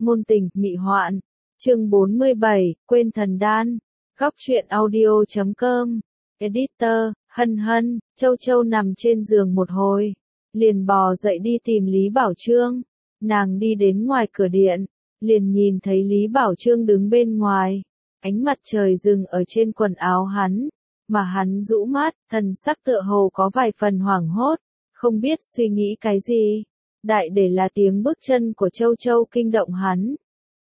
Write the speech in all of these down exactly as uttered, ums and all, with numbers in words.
Ngôn tình, mị hoạn. Chương bốn mươi bảy, quên thần đan. Góc truyện audio chấm com. Editor, Hân Hân. Châu Châu nằm trên giường một hồi, liền bò dậy đi tìm Lý Bảo Trương. Nàng đi đến ngoài cửa điện, liền nhìn thấy Lý Bảo Trương đứng bên ngoài. Ánh mặt trời dừng ở trên quần áo hắn, mà hắn rũ mắt, thần sắc tựa hồ có vài phần hoảng hốt, không biết suy nghĩ cái gì. Đại để là tiếng bước chân của Châu Châu kinh động hắn.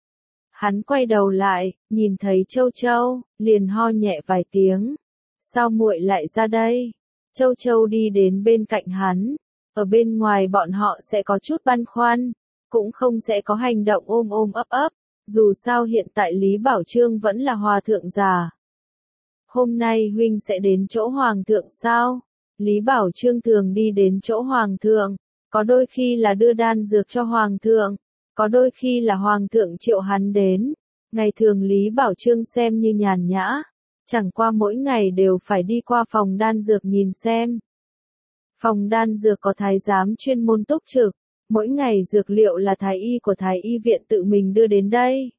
Hắn quay đầu lại, nhìn thấy Châu Châu, liền ho nhẹ vài tiếng. Sao muội lại ra đây? Châu Châu đi đến bên cạnh hắn. Ở bên ngoài bọn họ sẽ có chút băn khoăn, cũng không sẽ có hành động ôm ôm ấp ấp. Dù sao hiện tại Lý Bảo Trương vẫn là hòa thượng già. Hôm nay huynh sẽ đến chỗ hoàng thượng sao? Lý Bảo Trương thường đi đến chỗ hoàng thượng, có đôi khi là đưa đan dược cho hoàng thượng, có đôi khi là hoàng thượng triệu hắn đến. Ngày thường Lý Bảo Trương xem như nhàn nhã, chẳng qua mỗi ngày đều phải đi qua phòng đan dược nhìn xem. Phòng đan dược có thái giám chuyên môn túc trực, mỗi ngày dược liệu là thái y của thái y viện tự mình đưa đến đây.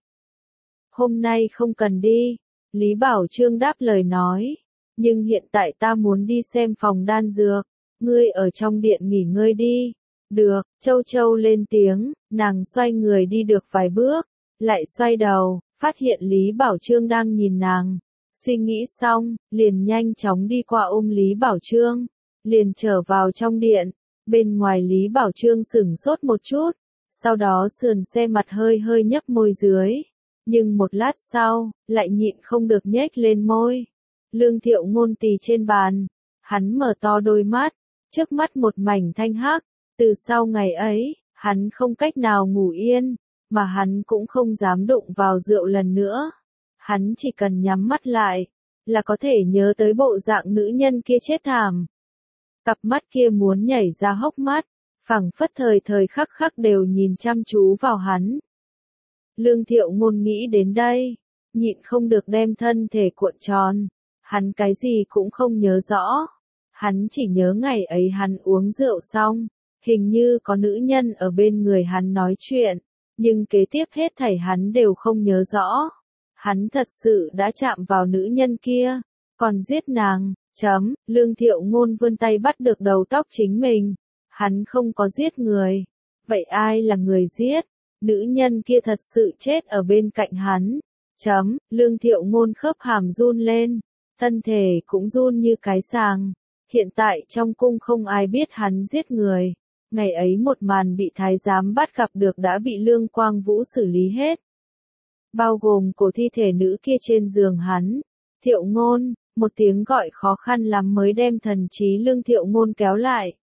Hôm nay không cần đi, Lý Bảo Trương đáp lời nói, nhưng hiện tại ta muốn đi xem phòng đan dược, ngươi ở trong điện nghỉ ngơi đi. Được, Châu Châu lên tiếng, nàng xoay người đi được vài bước, lại xoay đầu, phát hiện Lý Bảo Trương đang nhìn nàng. Suy nghĩ xong, liền nhanh chóng đi qua ôm Lý Bảo Trương, liền trở vào trong điện. Bên ngoài Lý Bảo Trương sửng sốt một chút, sau đó sườn xe mặt hơi hơi nhấp môi dưới. Nhưng một lát sau, lại nhịn không được nhếch lên môi. Lương Thiệu Ngôn tì trên bàn, hắn mở to đôi mắt, trước mắt một mảnh thanh hắc. Từ sau ngày ấy, hắn không cách nào ngủ yên, mà hắn cũng không dám đụng vào rượu lần nữa. Hắn chỉ cần nhắm mắt lại, là có thể nhớ tới bộ dạng nữ nhân kia chết thảm. Cặp mắt kia muốn nhảy ra hốc mắt, phảng phất thời thời khắc khắc đều nhìn chăm chú vào hắn. Lương Thiệu Ngôn nghĩ đến đây, nhịn không được đem thân thể cuộn tròn. Hắn cái gì cũng không nhớ rõ. Hắn chỉ nhớ ngày ấy hắn uống rượu xong, hình như có nữ nhân ở bên người hắn nói chuyện, nhưng kế tiếp hết thảy hắn đều không nhớ rõ. Hắn thật sự đã chạm vào nữ nhân kia, còn giết nàng. Chấm, Lương Thiệu Ngôn vươn tay bắt được đầu tóc chính mình. Hắn không có giết người. Vậy ai là người giết? Nữ nhân kia thật sự chết ở bên cạnh hắn. Chấm, Lương Thiệu Ngôn khớp hàm run lên, thân thể cũng run như cái sàng. Hiện tại trong cung không ai biết hắn giết người. Ngày ấy một màn bị thái giám bắt gặp được đã bị Lương Quang Vũ xử lý hết. Bao gồm cổ thi thể nữ kia trên giường hắn. Thiệu Ngôn, một tiếng gọi khó khăn lắm mới đem thần trí Lương Thiệu Ngôn kéo lại.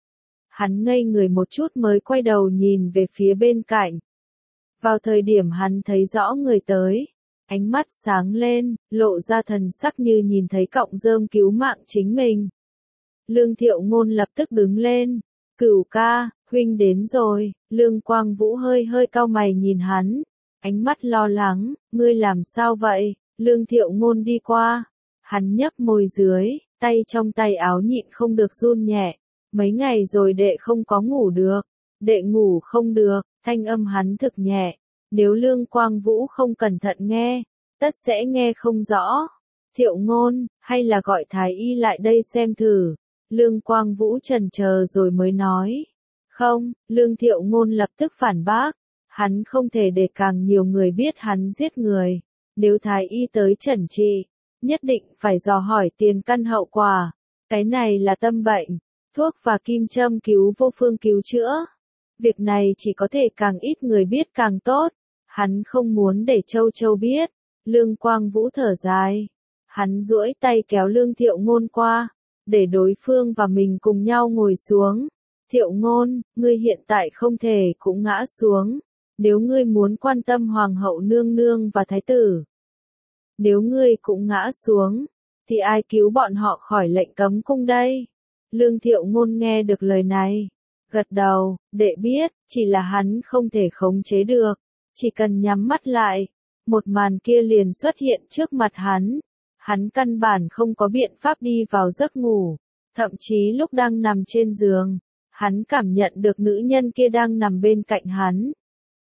Hắn ngây người một chút mới quay đầu nhìn về phía bên cạnh. Vào thời điểm hắn thấy rõ người tới, ánh mắt sáng lên, lộ ra thần sắc như nhìn thấy cọng rơm cứu mạng chính mình. Lương Thiệu Ngôn lập tức đứng lên. Cửu ca, huynh đến rồi. Lương Quang Vũ hơi hơi cau mày nhìn hắn, ánh mắt lo lắng, ngươi làm sao vậy? Lương Thiệu Ngôn đi qua, hắn nhấp môi dưới, tay trong tay áo nhịn không được run nhẹ. Mấy ngày rồi đệ không có ngủ được, đệ ngủ không được, thanh âm hắn thực nhẹ. Nếu Lương Quang Vũ không cẩn thận nghe, tất sẽ nghe không rõ. Thiệu Ngôn, hay là gọi thái y lại đây xem thử. Lương Quang Vũ chần chờ rồi mới nói. Không, Lương Thiệu Ngôn lập tức phản bác. Hắn không thể để càng nhiều người biết hắn giết người. Nếu thái y tới chẩn trị, nhất định phải dò hỏi tiền căn hậu quả. Cái này là tâm bệnh, thuốc và kim châm cứu vô phương cứu chữa. Việc này chỉ có thể càng ít người biết càng tốt. Hắn không muốn để Châu Châu biết. Lương Quang Vũ thở dài. Hắn duỗi tay kéo Lương Thiệu Ngôn qua, để đối phương và mình cùng nhau ngồi xuống. Thiệu Ngôn, ngươi hiện tại không thể cũng ngã xuống. Nếu ngươi muốn quan tâm hoàng hậu nương nương và thái tử, nếu ngươi cũng ngã xuống, thì ai cứu bọn họ khỏi lệnh cấm cung đây? Lương Thiệu Ngôn nghe được lời này, gật đầu, đệ biết, chỉ là hắn không thể khống chế được, chỉ cần nhắm mắt lại, một màn kia liền xuất hiện trước mặt hắn. Hắn căn bản không có biện pháp đi vào giấc ngủ, thậm chí lúc đang nằm trên giường, hắn cảm nhận được nữ nhân kia đang nằm bên cạnh hắn.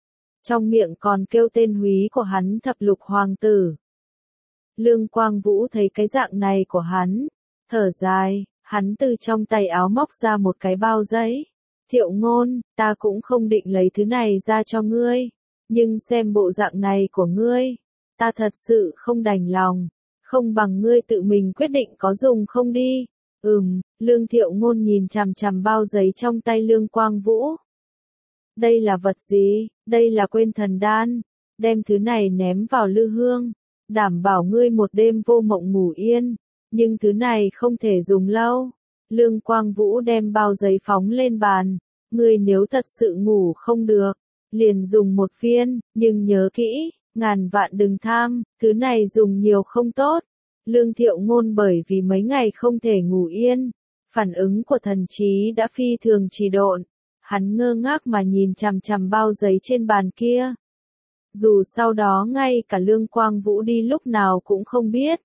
trong miệng còn kêu tên húy của hắn thập lục hoàng tử. Lương Quang Vũ thấy cái dạng này của hắn, thở dài, hắn từ trong tay áo móc ra một cái bao giấy. Thiệu Ngôn, ta cũng không định lấy thứ này ra cho ngươi, nhưng xem bộ dạng này của ngươi, ta thật sự không đành lòng, không bằng ngươi tự mình quyết định có dùng không đi. Ừm, Lương Thiệu Ngôn nhìn chằm chằm bao giấy trong tay Lương Quang Vũ. Đây là vật gì? Đây là quên thần đan, đem thứ này ném vào lư hương, đảm bảo ngươi một đêm vô mộng ngủ yên, nhưng thứ này không thể dùng lâu. Lương Quang Vũ đem bao giấy phóng lên bàn, ngươi nếu thật sự ngủ không được, liền dùng một viên, nhưng nhớ kỹ, ngàn vạn đừng tham, thứ này dùng nhiều không tốt. Lương Thiệu Ngôn bởi vì mấy ngày không thể ngủ yên, phản ứng của thần trí đã phi thường trì độn, hắn ngơ ngác mà nhìn chằm chằm bao giấy trên bàn kia. Dù sau đó ngay cả Lương Quang Vũ đi lúc nào cũng không biết.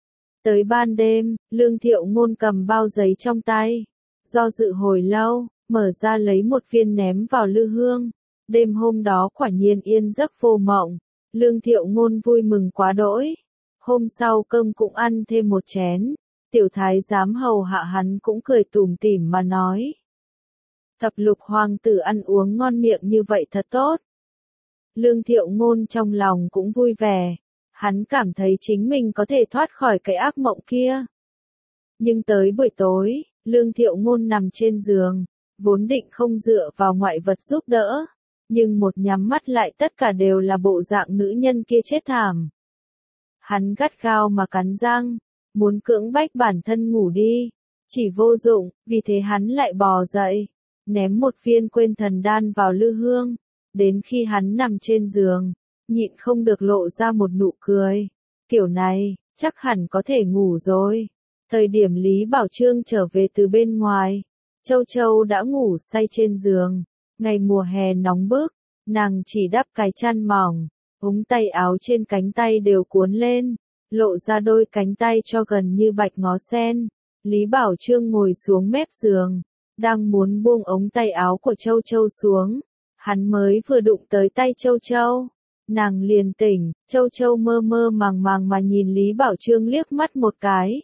Tới ban đêm, Lương Thiệu Ngôn cầm bao giấy trong tay, do dự hồi lâu, mở ra lấy một viên ném vào lư hương. Đêm hôm đó quả nhiên yên giấc vô mộng, Lương Thiệu Ngôn vui mừng quá đỗi. Hôm sau cơm cũng ăn thêm một chén, tiểu thái giám hầu hạ hắn cũng cười tủm tỉm mà nói. Thập lục hoàng tử ăn uống ngon miệng như vậy thật tốt. Lương Thiệu Ngôn trong lòng cũng vui vẻ, hắn cảm thấy chính mình có thể thoát khỏi cái ác mộng kia. Nhưng tới buổi tối, Lương Thiệu Ngôn nằm trên giường, vốn định không dựa vào ngoại vật giúp đỡ, nhưng một nhắm mắt lại tất cả đều là bộ dạng nữ nhân kia chết thảm. Hắn gắt gao mà cắn răng, muốn cưỡng bách bản thân ngủ đi, chỉ vô dụng, vì thế hắn lại bò dậy, ném một viên quên thần đan vào lư hương, đến khi hắn nằm trên giường, nhịn không được lộ ra một nụ cười, kiểu này, chắc hẳn có thể ngủ rồi. Thời điểm Lý Bảo Trương trở về từ bên ngoài, Châu Châu đã ngủ say trên giường, ngày mùa hè nóng bức, nàng chỉ đắp cái chăn mỏng, ống tay áo trên cánh tay đều cuốn lên, lộ ra đôi cánh tay cho gần như bạch ngó sen. Lý Bảo Trương ngồi xuống mép giường, đang muốn buông ống tay áo của Châu Châu xuống, hắn mới vừa đụng tới tay Châu Châu, nàng liền tỉnh. Châu Châu mơ mơ màng màng mà nhìn Lý Bảo Trương liếc mắt một cái,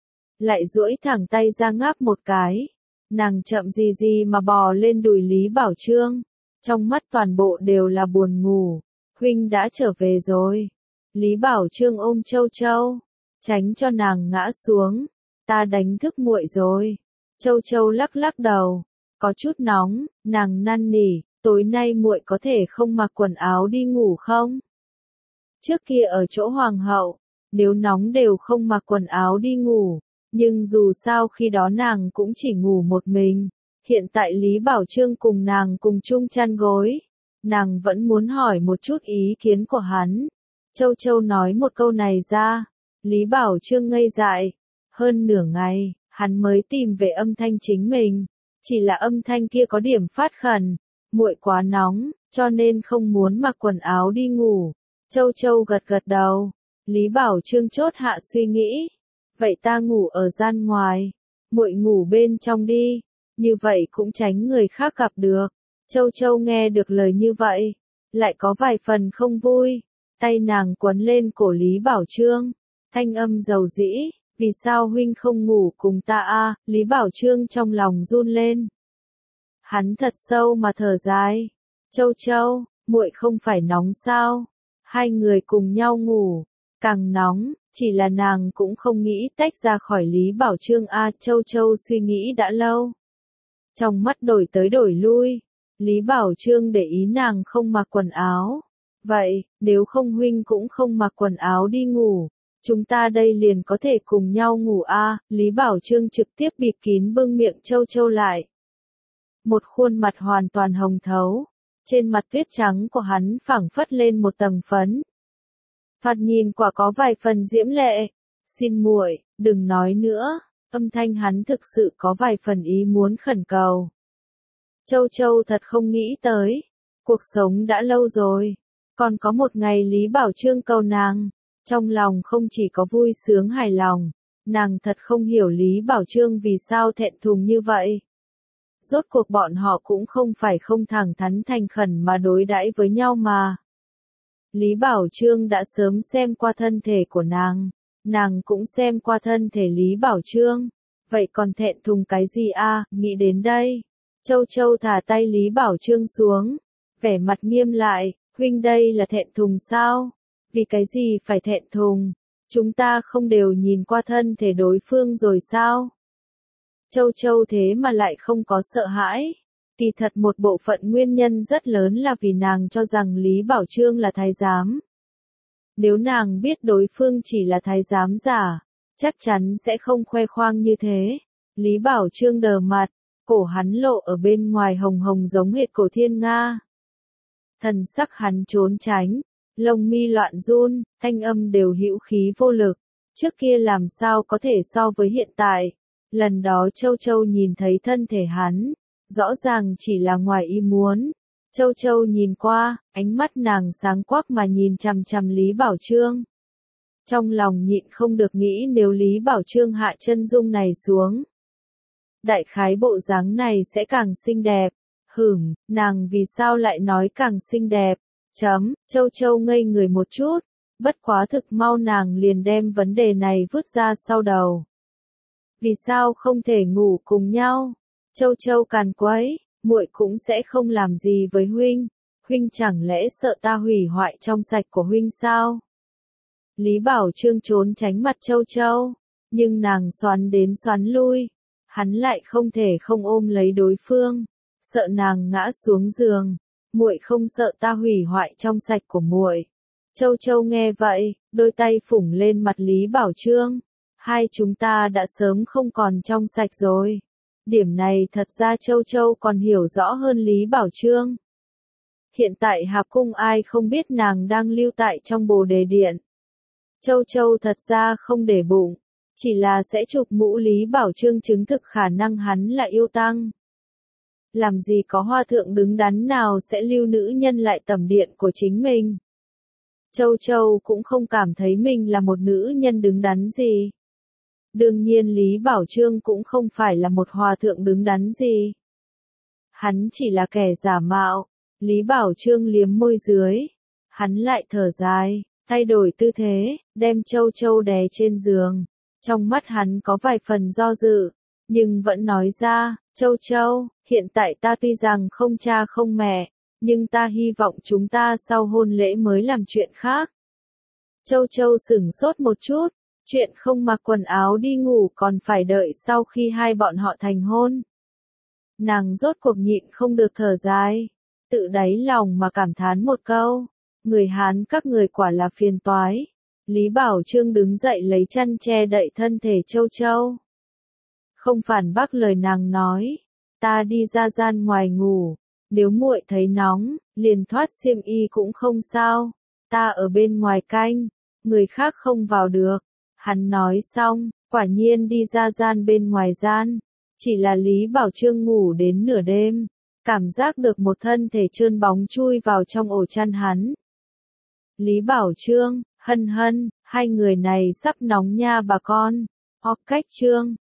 lại duỗi thẳng tay ra ngáp một cái, nàng chậm gì gì mà bò lên đùi Lý Bảo Trương, trong mắt toàn bộ đều là buồn ngủ. Huynh đã trở về rồi. Lý Bảo Trương ôm Châu Châu, tránh cho nàng ngã xuống. Ta đánh thức muội rồi. Châu Châu lắc lắc đầu, có chút nóng, nàng năn nỉ, tối nay muội có thể không mặc quần áo đi ngủ không? Trước kia ở chỗ hoàng hậu, nếu nóng đều không mặc quần áo đi ngủ, nhưng dù sao khi đó nàng cũng chỉ ngủ một mình. Hiện tại Lý Bảo Trương cùng nàng cùng chung chăn gối, nàng vẫn muốn hỏi một chút ý kiến của hắn. Châu Châu nói một câu này ra, Lý Bảo Trương ngây dại, hơn nửa ngày, hắn mới tìm về âm thanh chính mình, chỉ là âm thanh kia có điểm phát khẩn, muội quá nóng, cho nên không muốn mặc quần áo đi ngủ. Châu Châu gật gật đầu, Lý Bảo Trương chốt hạ suy nghĩ, vậy ta ngủ ở gian ngoài, muội ngủ bên trong đi, như vậy cũng tránh người khác gặp được. Châu Châu nghe được lời như vậy, lại có vài phần không vui, tay nàng quấn lên cổ Lý Bảo Trương, thanh âm dầu dĩ, vì sao huynh không ngủ cùng ta a? Lý Bảo Trương trong lòng run lên. Hắn thật sâu mà thở dài, Châu Châu, muội không phải nóng sao? Hai người cùng nhau ngủ, càng nóng, chỉ là nàng cũng không nghĩ tách ra khỏi Lý Bảo Trương a. Châu Châu suy nghĩ đã lâu, trong mắt đổi tới đổi lui. Lý Bảo Trương để ý nàng không mặc quần áo. Vậy, nếu không huynh cũng không mặc quần áo đi ngủ, chúng ta đây liền có thể cùng nhau ngủ a. À, Lý Bảo Trương trực tiếp bịt kín bưng miệng Châu Châu lại. Một khuôn mặt hoàn toàn hồng thấu, trên mặt tuyết trắng của hắn phảng phất lên một tầng phấn. Thoạt nhìn quả có vài phần diễm lệ. Xin muội, đừng nói nữa, âm thanh hắn thực sự có vài phần ý muốn khẩn cầu. Châu Châu thật không nghĩ tới, cuộc sống đã lâu rồi, còn có một ngày Lý Bảo Trương cầu nàng, trong lòng không chỉ có vui sướng hài lòng, nàng thật không hiểu Lý Bảo Trương vì sao thẹn thùng như vậy. Rốt cuộc bọn họ cũng không phải không thẳng thắn thành khẩn mà đối đãi với nhau mà. Lý Bảo Trương đã sớm xem qua thân thể của nàng, nàng cũng xem qua thân thể Lý Bảo Trương, vậy còn thẹn thùng cái gì a? Nghĩ đến đây, Châu Châu thả tay Lý Bảo Trương xuống, vẻ mặt nghiêm lại, huynh đây là thẹn thùng sao? Vì cái gì phải thẹn thùng? Chúng ta không đều nhìn qua thân thể đối phương rồi sao? Châu Châu thế mà lại không có sợ hãi. Kỳ thật một bộ phận nguyên nhân rất lớn là vì nàng cho rằng Lý Bảo Trương là thái giám. Nếu nàng biết đối phương chỉ là thái giám giả, chắc chắn sẽ không khoe khoang như thế. Lý Bảo Trương đờ mặt, cổ hắn lộ ở bên ngoài hồng hồng giống hệt cổ thiên nga. Thần sắc hắn trốn tránh, lông mi loạn run, thanh âm đều hữu khí vô lực. Trước kia làm sao có thể so với hiện tại. Lần đó Châu Châu nhìn thấy thân thể hắn, rõ ràng chỉ là ngoài ý muốn. Châu Châu nhìn qua, ánh mắt nàng sáng quắc mà nhìn chằm chằm Lý Bảo Trương. Trong lòng nhịn không được nghĩ nếu Lý Bảo Trương hạ chân dung này xuống. Đại khái bộ dáng này sẽ càng xinh đẹp. Hửm, nàng vì sao lại nói càng xinh đẹp? Chấm, Châu Châu ngây người một chút, bất quá thực mau nàng liền đem vấn đề này vứt ra sau đầu. Vì sao không thể ngủ cùng nhau? Châu Châu càn quấy, muội cũng sẽ không làm gì với huynh, huynh chẳng lẽ sợ ta hủy hoại trong sạch của huynh sao? Lý Bảo Trương trốn tránh mặt Châu Châu, nhưng nàng xoắn đến xoắn lui, hắn lại không thể không ôm lấy đối phương, sợ nàng ngã xuống giường, muội không sợ ta hủy hoại trong sạch của muội. Châu Châu nghe vậy, đôi tay phủng lên mặt Lý Bảo Trương, hai chúng ta đã sớm không còn trong sạch rồi. Điểm này thật ra Châu Châu còn hiểu rõ hơn Lý Bảo Trương. Hiện tại Hạp Cung ai không biết nàng đang lưu tại trong Bồ Đề Điện. Châu Châu thật ra không để bụng, chỉ là sẽ chụp mũ Lý Bảo Trương chứng thực khả năng hắn là yêu tăng. Làm gì có hoa thượng đứng đắn nào sẽ lưu nữ nhân lại tẩm điện của chính mình. Châu Châu cũng không cảm thấy mình là một nữ nhân đứng đắn gì. Đương nhiên Lý Bảo Trương cũng không phải là một hòa thượng đứng đắn gì. Hắn chỉ là kẻ giả mạo. Lý Bảo Trương liếm môi dưới. Hắn lại thở dài, thay đổi tư thế, đem Châu Châu đè trên giường. Trong mắt hắn có vài phần do dự, nhưng vẫn nói ra, Châu Châu, hiện tại ta tuy rằng không cha không mẹ, nhưng ta hy vọng chúng ta sau hôn lễ mới làm chuyện khác. Châu Châu sửng sốt một chút. Chuyện không mặc quần áo đi ngủ còn phải đợi sau khi hai bọn họ thành hôn. Nàng rốt cuộc nhịn không được thở dài, tự đáy lòng mà cảm thán một câu, người Hán các người quả là phiền toái. Lý Bảo Trương đứng dậy lấy chăn che đậy thân thể Châu Châu. Không phản bác lời nàng nói, ta đi ra gian ngoài ngủ, nếu muội thấy nóng, liền thoát xiêm y cũng không sao, ta ở bên ngoài canh, người khác không vào được. Hắn nói xong, quả nhiên đi ra gian bên ngoài gian, chỉ là Lý Bảo Trương ngủ đến nửa đêm, cảm giác được một thân thể trơn bóng chui vào trong ổ chăn hắn. Lý Bảo Trương, Hân Hân, hai người này sắp nóng nha bà con. Hoặc cách Trương,